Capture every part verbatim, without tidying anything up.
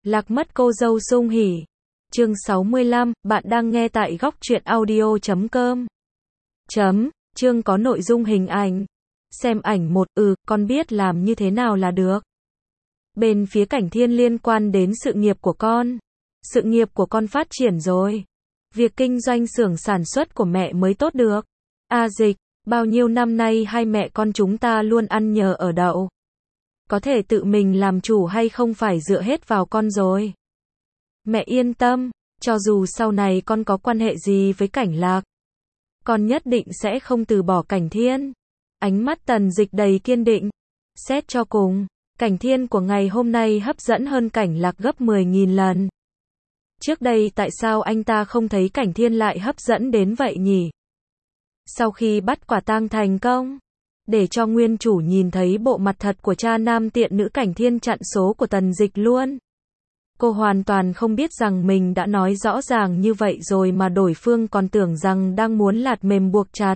Lạc mất cô dâu Dung Hỉ. Chương sáu mươi lăm, bạn đang nghe tại góc truyện audio chấm com. Chấm, chương có nội dung hình ảnh. Xem ảnh một, ừ, con biết làm như thế nào là được. Bên phía Cảnh Thiên liên quan đến sự nghiệp của con. Sự nghiệp của con phát triển rồi. Việc kinh doanh xưởng sản xuất của mẹ mới tốt được. A Dịch, bao nhiêu năm nay hai mẹ con chúng ta luôn ăn nhờ ở đậu. Có thể tự mình làm chủ hay không phải dựa hết vào con rồi. Mẹ yên tâm, cho dù sau này con có quan hệ gì với Cảnh Lạc, con nhất định sẽ không từ bỏ Cảnh Thiên. Ánh mắt Tần Dịch đầy kiên định. Xét cho cùng, Cảnh Thiên của ngày hôm nay hấp dẫn hơn Cảnh Lạc gấp mười nghìn lần. Trước đây tại sao anh ta không thấy Cảnh Thiên lại hấp dẫn đến vậy nhỉ? Sau khi bắt quả tang thành công, để cho nguyên chủ nhìn thấy bộ mặt thật của cha nam tiện nữ, Cảnh Thiên chặn số của Tần Dịch luôn. Cô hoàn toàn không biết rằng mình đã nói rõ ràng như vậy rồi mà đối phương còn tưởng rằng đang muốn lạt mềm buộc chặt.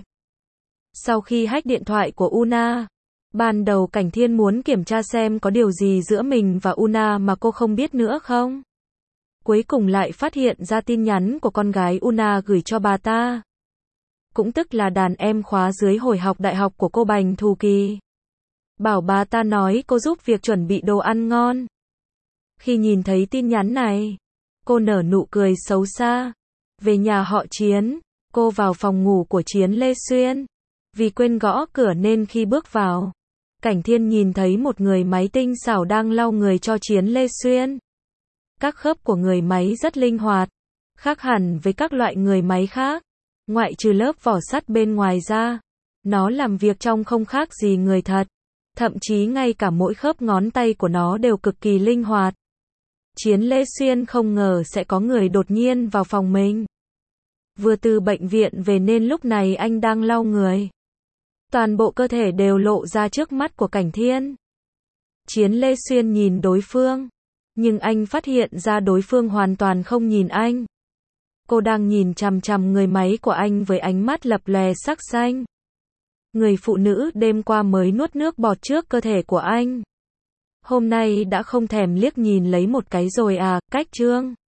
Sau khi hack điện thoại của Una, ban đầu Cảnh Thiên muốn kiểm tra xem có điều gì giữa mình và Una mà cô không biết nữa không. Cuối cùng lại phát hiện ra tin nhắn của con gái Una gửi cho bà ta. Cũng tức là đàn em khóa dưới hồi học đại học của cô Bành Thù Kỳ. Bảo bà ta nói cô giúp việc chuẩn bị đồ ăn ngon. Khi nhìn thấy tin nhắn này, cô nở nụ cười xấu xa. Về nhà họ Chiến, cô vào phòng ngủ của Chiến Lê Xuyên. Vì quên gõ cửa nên khi bước vào, Cảnh Thiên nhìn thấy một người máy tinh xảo đang lau người cho Chiến Lê Xuyên. Các khớp của người máy rất linh hoạt, khác hẳn với các loại người máy khác. Ngoại trừ lớp vỏ sắt bên ngoài ra, nó làm việc trông không khác gì người thật. Thậm chí ngay cả mỗi khớp ngón tay của nó đều cực kỳ linh hoạt. Chiến Lê Xuyên không ngờ sẽ có người đột nhiên vào phòng mình. Vừa từ bệnh viện về nên lúc này anh đang lau người. Toàn bộ cơ thể đều lộ ra trước mắt của Cảnh Thiên. Chiến Lê Xuyên nhìn đối phương, nhưng anh phát hiện ra đối phương hoàn toàn không nhìn anh. Cô đang nhìn chằm chằm người máy của anh với ánh mắt lập lòe sắc xanh. Người phụ nữ đêm qua mới nuốt nước bọt trước cơ thể của anh, hôm nay đã không thèm liếc nhìn lấy một cái rồi à, cách trương.